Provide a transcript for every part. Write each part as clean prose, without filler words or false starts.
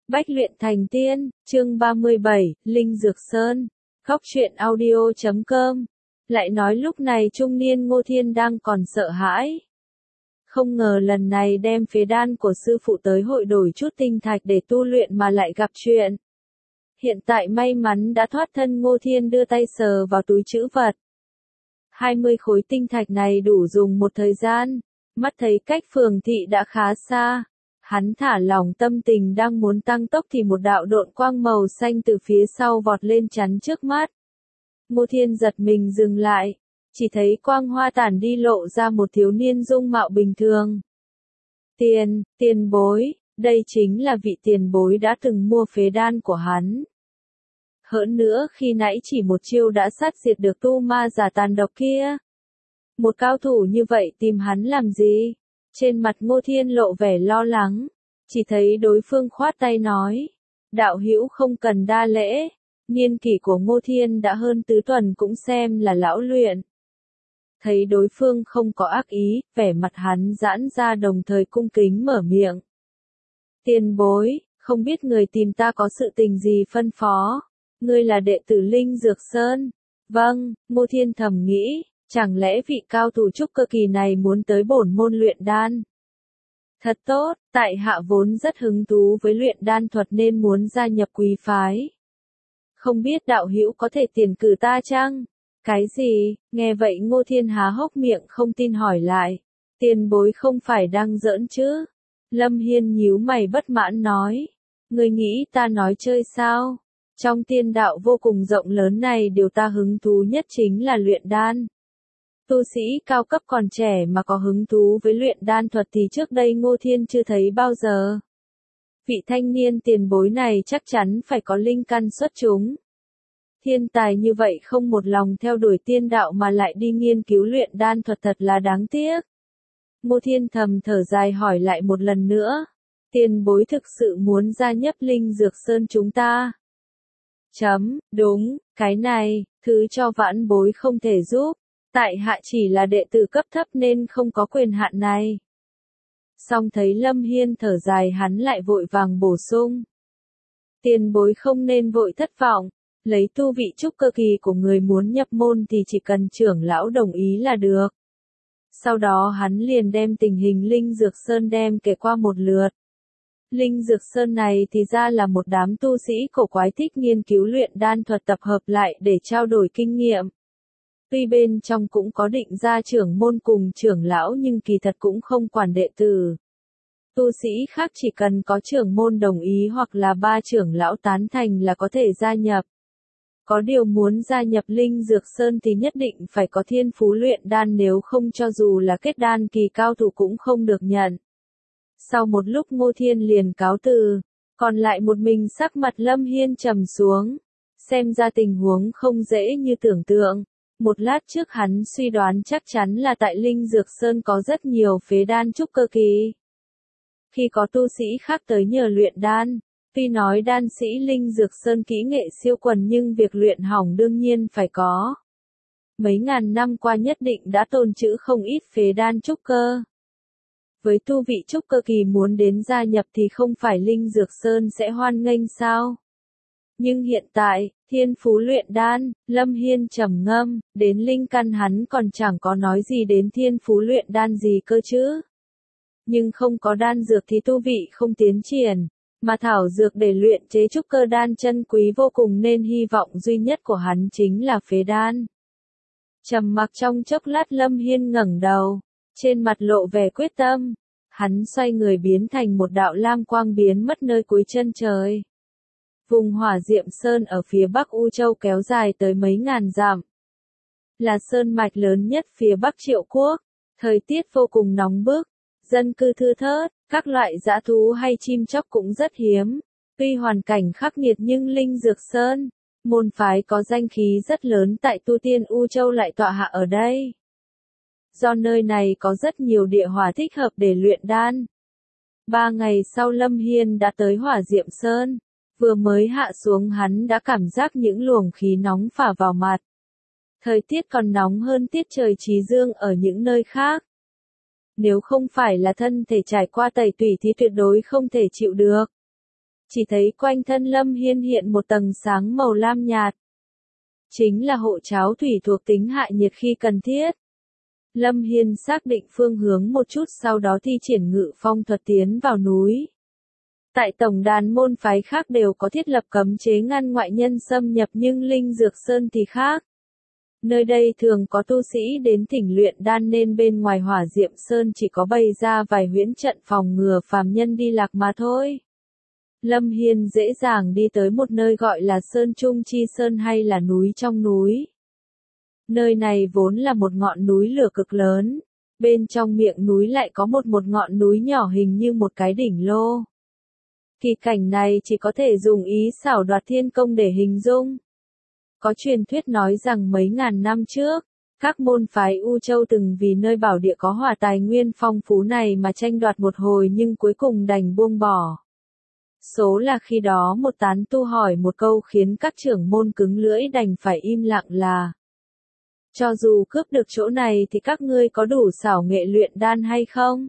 Bách luyện thành tiên, chương 37, Linh Dược Sơn. Góc truyện audio.com. Lại nói lúc này trung niên Ngô Thiên đang còn sợ hãi. Không ngờ lần này đem phế đan của sư phụ tới hội đổi chút tinh thạch để tu luyện mà lại gặp chuyện. Hiện tại may mắn đã thoát thân, Ngô Thiên đưa tay sờ vào túi trữ vật. 20 khối tinh thạch này đủ dùng một thời gian, mắt thấy cách phường thị đã khá xa. Hắn thả lỏng tâm tình đang muốn tăng tốc thì một đạo độn quang màu xanh từ phía sau vọt lên chắn trước mắt. Ngô Thiên giật mình dừng lại, chỉ thấy quang hoa tản đi lộ ra một thiếu niên dung mạo bình thường. Tiền bối, đây chính là vị tiền bối đã từng mua phế đan của hắn. Hơn nữa khi nãy chỉ một chiêu đã sát diệt được tu ma giả tàn độc kia. Một cao thủ như vậy tìm hắn làm gì? Trên mặt Ngô Thiên lộ vẻ lo lắng, chỉ thấy đối phương khoát tay nói, đạo hữu không cần đa lễ, niên kỷ của Ngô Thiên đã hơn tứ tuần cũng xem là lão luyện. Thấy đối phương không có ác ý, vẻ mặt hắn giãn ra đồng thời cung kính mở miệng. Tiền bối, không biết người tìm ta có sự tình gì phân phó, ngươi là đệ tử Linh Dược Sơn. Vâng, Ngô Thiên thầm nghĩ. Chẳng lẽ vị cao thủ trúc cơ kỳ này muốn tới bổn môn luyện đan? Thật tốt, tại hạ vốn rất hứng thú với luyện đan thuật nên muốn gia nhập quý phái. Không biết đạo hữu có thể tiền cử ta chăng? Cái gì? Nghe vậy Ngô Thiên há hốc miệng không tin hỏi lại. Tiền bối không phải đang giỡn chứ? Lâm Hiên nhíu mày bất mãn nói. Ngươi nghĩ ta nói chơi sao? Trong tiên đạo vô cùng rộng lớn này điều ta hứng thú nhất chính là luyện đan. Tu sĩ cao cấp còn trẻ mà có hứng thú với luyện đan thuật thì trước đây Ngô Thiên chưa thấy bao giờ. Vị thanh niên tiền bối này chắc chắn phải có linh căn xuất chúng. Thiên tài như vậy không một lòng theo đuổi tiên đạo mà lại đi nghiên cứu luyện đan thuật thật là đáng tiếc. Ngô Thiên thầm thở dài hỏi lại một lần nữa. Tiền bối thực sự muốn gia nhập Linh Dược Sơn chúng ta? Đúng, cái này, thứ cho vãn bối không thể giúp. Tại hạ chỉ là đệ tử cấp thấp nên không có quyền hạn này. Song thấy Lâm Hiên thở dài hắn lại vội vàng bổ sung. Tiền bối không nên vội thất vọng, lấy tu vị trúc cơ kỳ của người muốn nhập môn thì chỉ cần trưởng lão đồng ý là được. Sau đó hắn liền đem tình hình Linh Dược Sơn đem kể qua một lượt. Linh Dược Sơn này thì ra là một đám tu sĩ cổ quái thích nghiên cứu luyện đan thuật tập hợp lại để trao đổi kinh nghiệm. Tuy bên trong cũng có định gia trưởng môn cùng trưởng lão nhưng kỳ thật cũng không quản đệ tử. Tu sĩ khác chỉ cần có trưởng môn đồng ý hoặc là ba trưởng lão tán thành là có thể gia nhập. Có điều muốn gia nhập Linh Dược Sơn thì nhất định phải có thiên phú luyện đan, nếu không cho dù là kết đan kỳ cao thủ cũng không được nhận. Sau một lúc Ngô Thiên liền cáo từ, còn lại một mình sắc mặt Lâm Hiên trầm xuống. Xem ra tình huống không dễ như tưởng tượng. Một lát trước hắn suy đoán chắc chắn là tại Linh Dược Sơn có rất nhiều phế đan trúc cơ kỳ. Khi có tu sĩ khác tới nhờ luyện đan, tuy nói đan sĩ Linh Dược Sơn kỹ nghệ siêu quần nhưng việc luyện hỏng đương nhiên phải có. Mấy ngàn năm qua nhất định đã tồn trữ không ít phế đan trúc cơ. Với tu vị trúc cơ kỳ muốn đến gia nhập thì không phải Linh Dược Sơn sẽ hoan nghênh sao? Nhưng hiện tại, thiên phú luyện đan, Lâm Hiên trầm ngâm, đến linh căn hắn còn chẳng có nói gì đến thiên phú luyện đan gì cơ chứ. Nhưng không có đan dược thì tu vị không tiến triển, mà thảo dược để luyện chế trúc cơ đan chân quý vô cùng nên hy vọng duy nhất của hắn chính là phế đan. Trầm mặc trong chốc lát Lâm Hiên ngẩng đầu, trên mặt lộ vẻ quyết tâm, hắn xoay người biến thành một đạo lam quang biến mất nơi cuối chân trời. Vùng Hỏa Diệm Sơn ở phía bắc U Châu kéo dài tới mấy ngàn dặm. Là sơn mạch lớn nhất phía bắc Triệu Quốc. Thời tiết vô cùng nóng bức, dân cư thưa thớt, các loại dã thú hay chim chóc cũng rất hiếm. Tuy hoàn cảnh khắc nghiệt nhưng Linh Dược Sơn, môn phái có danh khí rất lớn tại tu tiên U Châu lại tọa hạ ở đây. Do nơi này có rất nhiều địa hỏa thích hợp để luyện đan. 3 ngày sau Lâm Hiên đã tới Hỏa Diệm Sơn. Vừa mới hạ xuống hắn đã cảm giác những luồng khí nóng phả vào mặt. Thời tiết còn nóng hơn tiết trời Chí Dương ở những nơi khác. Nếu không phải là thân thể trải qua tẩy tủy thì tuyệt đối không thể chịu được. Chỉ thấy quanh thân Lâm Hiên hiện một tầng sáng màu lam nhạt. Chính là hộ cháo thủy thuộc tính hạ nhiệt khi cần thiết. Lâm Hiên xác định phương hướng một chút sau đó thi triển ngự phong thuật tiến vào núi. Tại tổng đàn môn phái khác đều có thiết lập cấm chế ngăn ngoại nhân xâm nhập nhưng Linh Dược Sơn thì khác. Nơi đây thường có tu sĩ đến thỉnh luyện đan nên bên ngoài Hỏa Diệm Sơn chỉ có bày ra vài huyễn trận phòng ngừa phàm nhân đi lạc mà thôi. Lâm Hiên dễ dàng đi tới một nơi gọi là Sơn Trung Chi Sơn hay là núi trong núi. Nơi này vốn là một ngọn núi lửa cực lớn, bên trong miệng núi lại có một ngọn núi nhỏ hình như một cái đỉnh lô. Kỳ cảnh này chỉ có thể dùng ý xảo đoạt thiên công để hình dung. Có truyền thuyết nói rằng mấy ngàn năm trước, các môn phái U Châu từng vì nơi bảo địa có hỏa tài nguyên phong phú này mà tranh đoạt một hồi nhưng cuối cùng đành buông bỏ. Số là khi đó một tán tu hỏi một câu khiến các trưởng môn cứng lưỡi đành phải im lặng là: cho dù cướp được chỗ này thì các ngươi có đủ xảo nghệ luyện đan hay không?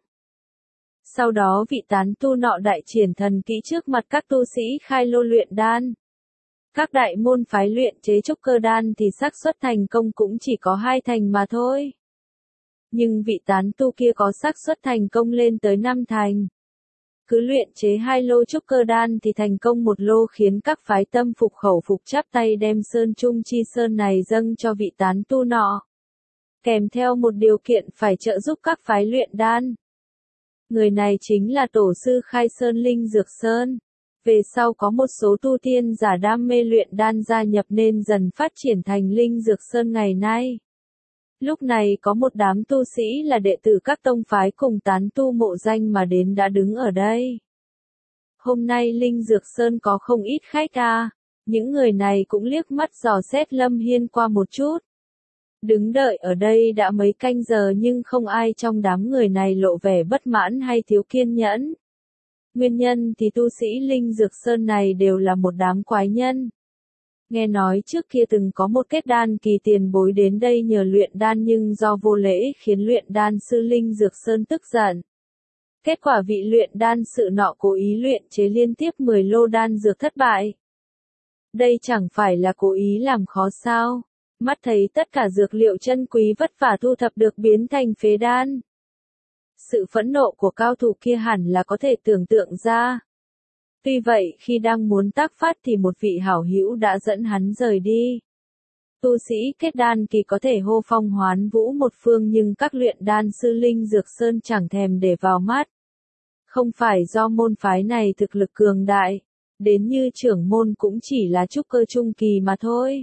Sau đó vị tán tu nọ đại triển thần kỹ trước mặt các tu sĩ khai lô luyện đan. Các đại môn phái luyện chế trúc cơ đan thì xác suất thành công cũng chỉ có 2 thành mà thôi. Nhưng vị tán tu kia có xác suất thành công lên tới 5 thành. Cứ luyện chế 2 lô trúc cơ đan thì thành công 1 lô khiến các phái tâm phục khẩu phục chắp tay đem Sơn Trung Chi Sơn này dâng cho vị tán tu nọ. Kèm theo một điều kiện phải trợ giúp các phái luyện đan. Người này chính là tổ sư Khai Sơn Linh Dược Sơn. Về sau có một số tu tiên giả đam mê luyện đan gia nhập nên dần phát triển thành Linh Dược Sơn ngày nay. Lúc này có một đám tu sĩ là đệ tử các tông phái cùng tán tu mộ danh mà đến đã đứng ở đây. Hôm nay Linh Dược Sơn có không ít khách những người này cũng liếc mắt dò xét Lâm Hiên qua một chút. Đứng đợi ở đây đã mấy canh giờ nhưng không ai trong đám người này lộ vẻ bất mãn hay thiếu kiên nhẫn. Nguyên nhân thì tu sĩ Linh Dược Sơn này đều là một đám quái nhân. Nghe nói trước kia từng có một kết đan kỳ tiền bối đến đây nhờ luyện đan nhưng do vô lễ khiến luyện đan sư Linh Dược Sơn tức giận. Kết quả vị luyện đan sự nọ cố ý luyện chế liên tiếp 10 lô đan dược thất bại. Đây chẳng phải là cố ý làm khó sao? Mắt thấy tất cả dược liệu chân quý vất vả thu thập được biến thành phế đan. Sự phẫn nộ của cao thủ kia hẳn là có thể tưởng tượng ra. Tuy vậy khi đang muốn tác phát thì một vị hảo hữu đã dẫn hắn rời đi. Tu sĩ kết đan kỳ có thể hô phong hoán vũ một phương nhưng các luyện đan sư Linh Dược Sơn chẳng thèm để vào mắt. Không phải do môn phái này thực lực cường đại, đến như trưởng môn cũng chỉ là trúc cơ trung kỳ mà thôi.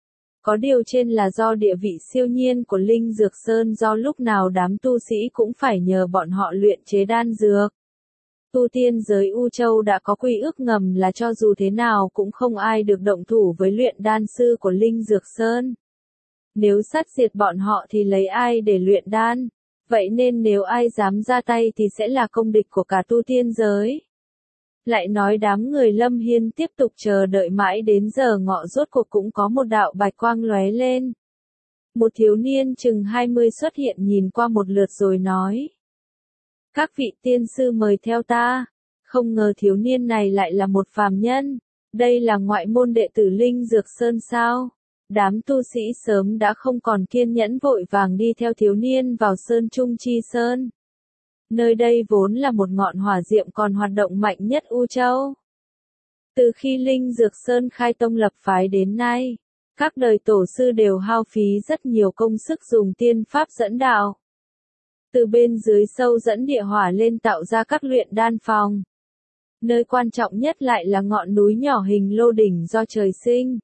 Có điều trên là do địa vị siêu nhiên của Linh Dược Sơn do lúc nào đám tu sĩ cũng phải nhờ bọn họ luyện chế đan dược. Tu tiên giới U Châu đã có quy ước ngầm là cho dù thế nào cũng không ai được động thủ với luyện đan sư của Linh Dược Sơn. Nếu sát diệt bọn họ thì lấy ai để luyện đan? Vậy nên nếu ai dám ra tay thì sẽ là công địch của cả tu tiên giới. Lại nói đám người Lâm Hiên tiếp tục chờ đợi mãi đến giờ ngọ rốt cuộc cũng có một đạo bạch quang lóe lên. Một thiếu niên chừng 20 xuất hiện nhìn qua một lượt rồi nói: các vị tiên sư mời theo ta. Không ngờ thiếu niên này lại là một phàm nhân. Đây là ngoại môn đệ tử Linh Dược Sơn sao? Đám tu sĩ sớm đã không còn kiên nhẫn vội vàng đi theo thiếu niên vào Sơn Trung Chi Sơn. Nơi đây vốn là một ngọn hỏa diệm còn hoạt động mạnh nhất U Châu. Từ khi Linh Dược Sơn khai tông lập phái đến nay, các đời tổ sư đều hao phí rất nhiều công sức dùng tiên pháp dẫn đạo. Từ bên dưới sâu dẫn địa hỏa lên tạo ra các luyện đan phòng. Nơi quan trọng nhất lại là ngọn núi nhỏ hình lô đỉnh do trời sinh.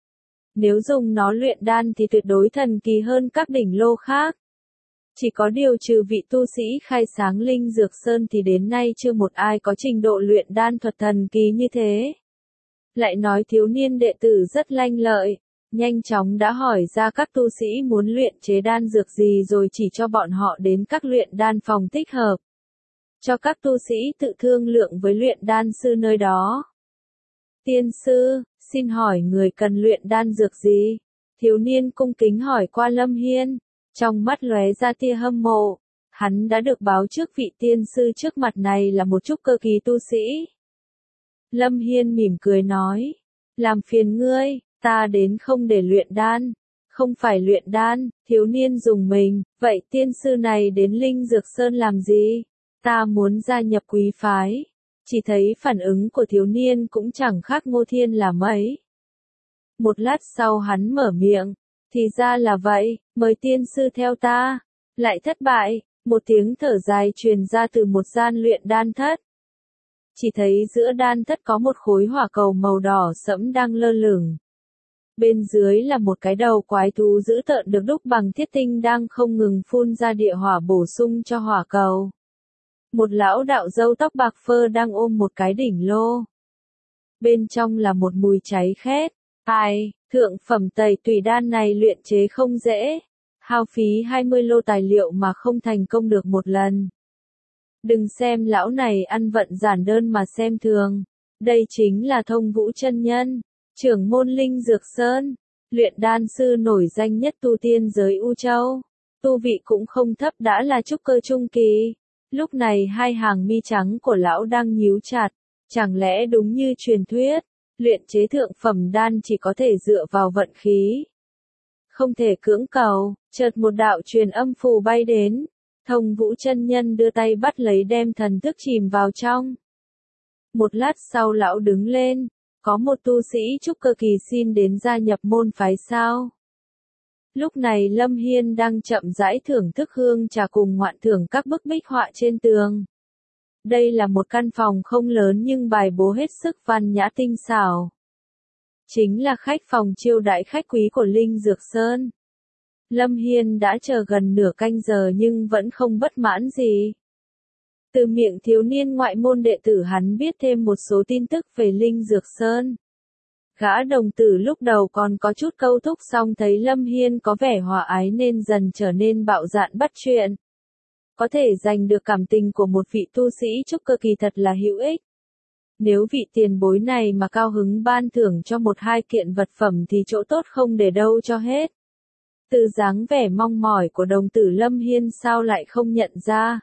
Nếu dùng nó luyện đan thì tuyệt đối thần kỳ hơn các đỉnh lô khác. Chỉ có điều trừ vị tu sĩ khai sáng Linh Dược Sơn thì đến nay chưa một ai có trình độ luyện đan thuật thần kỳ như thế. Lại nói thiếu niên đệ tử rất lanh lợi, nhanh chóng đã hỏi ra các tu sĩ muốn luyện chế đan dược gì rồi chỉ cho bọn họ đến các luyện đan phòng thích hợp. Cho các tu sĩ tự thương lượng với luyện đan sư nơi đó. Tiên sư, xin hỏi người cần luyện đan dược gì? Thiếu niên cung kính hỏi qua Lâm Hiên. Trong mắt lóe ra tia hâm mộ, hắn đã được báo trước vị tiên sư trước mặt này là một trúc cơ kỳ tu sĩ. Lâm Hiên mỉm cười nói. Làm phiền ngươi, ta đến không để luyện đan. Không phải luyện đan, thiếu niên dùng mình, vậy tiên sư này đến Linh Dược Sơn làm gì? Ta muốn gia nhập quý phái. Chỉ thấy phản ứng của thiếu niên cũng chẳng khác Ngô Thiên là mấy. Một lát sau hắn mở miệng, thì ra là vậy, mời tiên sư theo ta. Lại thất bại, một tiếng thở dài truyền ra từ một gian luyện đan thất. Chỉ thấy giữa đan thất có một khối hỏa cầu màu đỏ sẫm đang lơ lửng. Bên dưới là một cái đầu quái thú dữ tợn được đúc bằng thiết tinh đang không ngừng phun ra địa hỏa bổ sung cho hỏa cầu. Một lão đạo râu tóc bạc phơ đang ôm một cái đỉnh lô. Bên trong là một mùi cháy khét. Ai, thượng phẩm tẩy tùy đan này luyện chế không dễ. Hao phí 20 lô tài liệu mà không thành công được một lần. Đừng xem lão này ăn vận giản đơn mà xem thường. Đây chính là Thông Vũ chân nhân, trưởng môn Linh Dược Sơn, luyện đan sư nổi danh nhất tu tiên giới U Châu. Tu vị cũng không thấp đã là trúc cơ trung kỳ. Lúc này hai hàng mi trắng của lão đang nhíu chặt. Chẳng lẽ đúng như truyền thuyết, luyện chế thượng phẩm đan chỉ có thể dựa vào vận khí. Không thể cưỡng cầu, chợt một đạo truyền âm phù bay đến. Thông Vũ chân nhân đưa tay bắt lấy đem thần thức chìm vào trong. Một lát sau lão đứng lên, có một tu sĩ trúc cơ kỳ xin đến gia nhập môn phái sao. Lúc này Lâm Hiên đang chậm rãi thưởng thức hương trà cùng ngoạn thưởng các bức bích họa trên tường. Đây là một căn phòng không lớn nhưng bài bố hết sức văn nhã tinh xảo. Chính là khách phòng chiêu đãi khách quý của Linh Dược Sơn. Lâm Hiên đã chờ gần nửa canh giờ nhưng vẫn không bất mãn gì. Từ miệng thiếu niên ngoại môn đệ tử hắn biết thêm một số tin tức về Linh Dược Sơn. Gã đồng tử lúc đầu còn có chút câu thúc song thấy Lâm Hiên có vẻ hòa ái nên dần trở nên bạo dạn bắt chuyện. Có thể giành được cảm tình của một vị tu sĩ trúc cơ kỳ thật là hữu ích. Nếu vị tiền bối này mà cao hứng ban thưởng cho một hai kiện vật phẩm thì chỗ tốt không để đâu cho hết. Từ dáng vẻ mong mỏi của đồng tử Lâm Hiên sao lại không nhận ra.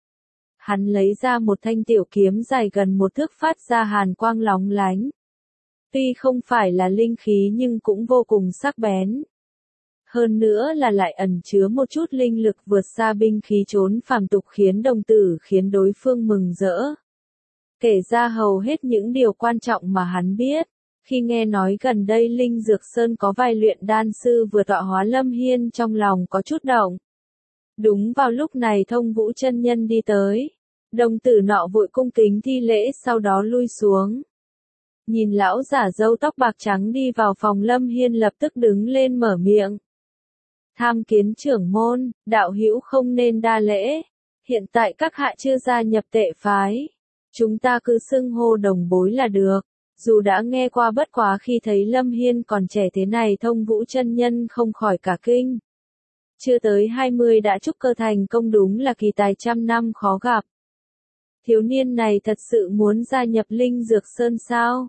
Hắn lấy ra một thanh tiểu kiếm dài gần một thước phát ra hàn quang lóng lánh. Tuy không phải là linh khí nhưng cũng vô cùng sắc bén. Hơn nữa là lại ẩn chứa một chút linh lực vượt xa binh khí trốn phàm tục khiến đối phương mừng rỡ. Kể ra hầu hết những điều quan trọng mà hắn biết. Khi nghe nói gần đây Linh Dược Sơn có vài luyện đan sư vừa tọa hóa, Lâm Hiên trong lòng có chút động. Đúng vào lúc này Thông Vũ chân nhân đi tới. Đồng tử nọ vội cung kính thi lễ sau đó lui xuống. Nhìn lão giả râu tóc bạc trắng đi vào phòng, Lâm Hiên lập tức đứng lên mở miệng. Tham kiến trưởng môn, đạo hữu không nên đa lễ. Hiện tại các hạ chưa gia nhập tệ phái. Chúng ta cứ xưng hô đồng bối là được. Dù đã nghe qua bất quá khi thấy Lâm Hiên còn trẻ thế này Thông Vũ chân nhân không khỏi cả kinh. Chưa tới 20 đã trúc cơ thành công đúng là kỳ tài trăm năm khó gặp. Thiếu niên này thật sự muốn gia nhập Linh Dược Sơn sao?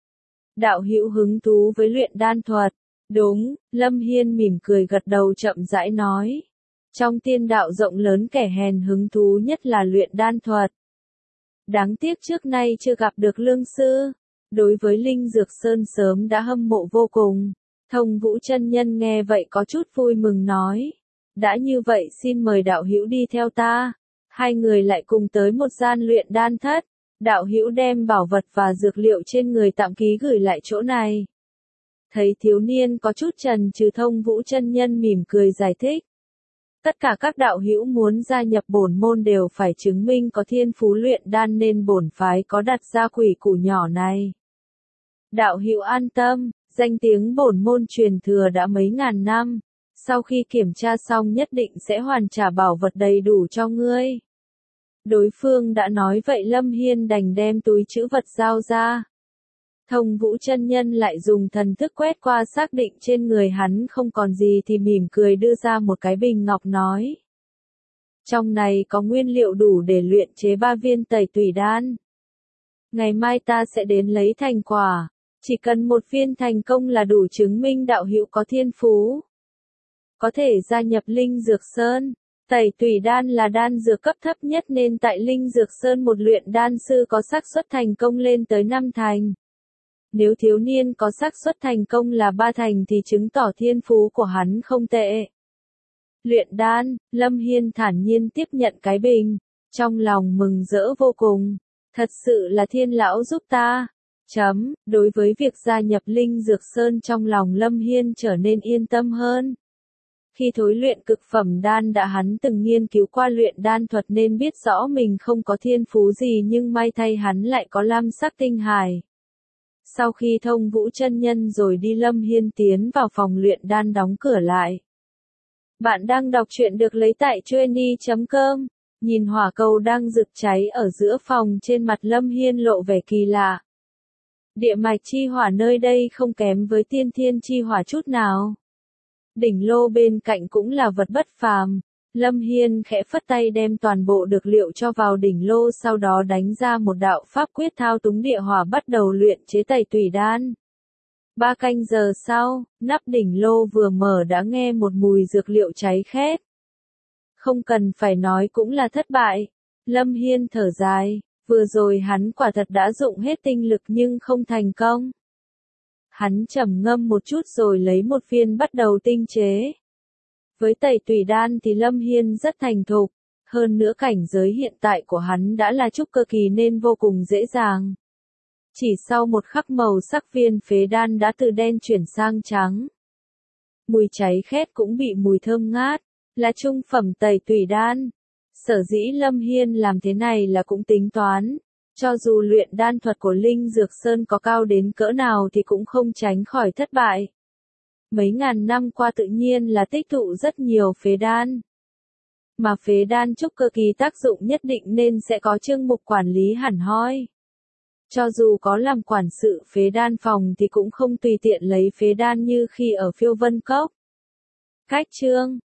Đạo hữu hứng thú với luyện đan thuật. Đúng, Lâm Hiên mỉm cười gật đầu chậm rãi nói. Trong tiên đạo rộng lớn kẻ hèn hứng thú nhất là luyện đan thuật. Đáng tiếc trước nay chưa gặp được lương sư. Đối với Linh Dược Sơn sớm đã hâm mộ vô cùng. Thông Vũ chân nhân nghe vậy có chút vui mừng nói. Đã như vậy xin mời đạo hữu đi theo ta. Hai người lại cùng tới một gian luyện đan thất. Đạo hữu đem bảo vật và dược liệu trên người tạm ký gửi lại chỗ này. Thấy thiếu niên có chút chần chừ, Thông Vũ chân nhân mỉm cười giải thích. Tất cả các đạo hữu muốn gia nhập bổn môn đều phải chứng minh có thiên phú luyện đan nên bổn phái có đặt ra quỷ củ nhỏ này. Đạo hữu an tâm, danh tiếng bổn môn truyền thừa đã mấy ngàn năm. Sau khi kiểm tra xong nhất định sẽ hoàn trả bảo vật đầy đủ cho ngươi. Đối phương đã nói vậy Lâm Hiên đành đem túi trữ vật giao ra. Thông Vũ chân nhân lại dùng thần thức quét qua xác định trên người hắn không còn gì thì mỉm cười đưa ra một cái bình ngọc nói. Trong này có nguyên liệu đủ để luyện chế 3 viên tẩy tùy đan. Ngày mai ta sẽ đến lấy thành quả. Chỉ cần một viên thành công là đủ chứng minh đạo hữu có thiên phú. Có thể gia nhập Linh Dược Sơn. Tẩy tùy đan là đan dược cấp thấp nhất nên tại Linh Dược Sơn một luyện đan sư có xác suất thành công lên tới 5 thành. Nếu thiếu niên có xác suất thành công là 3 thành thì chứng tỏ thiên phú của hắn không tệ. Luyện đan, Lâm Hiên thản nhiên tiếp nhận cái bình, trong lòng mừng rỡ vô cùng. Thật sự là Thiên lão giúp ta. Đối với việc gia nhập Linh Dược Sơn trong lòng Lâm Hiên trở nên yên tâm hơn. Khi thối luyện cực phẩm đan đã hắn từng nghiên cứu qua luyện đan thuật nên biết rõ mình không có thiên phú gì nhưng may thay hắn lại có lam sắc tinh hài. Sau khi thông vũ chân nhân rồi đi Lâm Hiên tiến vào phòng luyện đan đóng cửa lại. Bạn đang đọc truyện được lấy tại Trueni.com. Nhìn hỏa cầu đang rực cháy ở giữa phòng trên mặt Lâm Hiên lộ vẻ kỳ lạ. Địa mạch chi hỏa nơi đây không kém với tiên thiên chi hỏa chút nào. Đỉnh lô bên cạnh cũng là vật bất phàm. Lâm Hiên khẽ phất tay đem toàn bộ dược liệu cho vào đỉnh lô sau đó đánh ra một đạo pháp quyết thao túng địa hỏa bắt đầu luyện chế tẩy tùy đan. 3 canh giờ sau, nắp đỉnh lô vừa mở đã nghe một mùi dược liệu cháy khét. Không cần phải nói cũng là thất bại. Lâm Hiên thở dài, vừa rồi hắn quả thật đã dụng hết tinh lực nhưng không thành công. Hắn trầm ngâm một chút rồi lấy một viên bắt đầu tinh chế. Với tẩy tùy đan thì Lâm Hiên rất thành thục, hơn nữa cảnh giới hiện tại của hắn đã là trúc cơ kỳ nên vô cùng dễ dàng. Chỉ sau một khắc màu sắc viên phế đan đã từ đen chuyển sang trắng. Mùi cháy khét cũng bị mùi thơm ngát, là trung phẩm tẩy tùy đan. Sở dĩ Lâm Hiên làm thế này là cũng tính toán. Cho dù luyện đan thuật của Linh Dược Sơn có cao đến cỡ nào thì cũng không tránh khỏi thất bại. Mấy ngàn năm qua tự nhiên là tích tụ rất nhiều phế đan. Mà phế đan trúc cơ kỳ tác dụng nhất định nên sẽ có chương mục quản lý hẳn hoi. Cho dù có làm quản sự phế đan phòng thì cũng không tùy tiện lấy phế đan như khi ở Phiêu Vân Cốc. Cách chương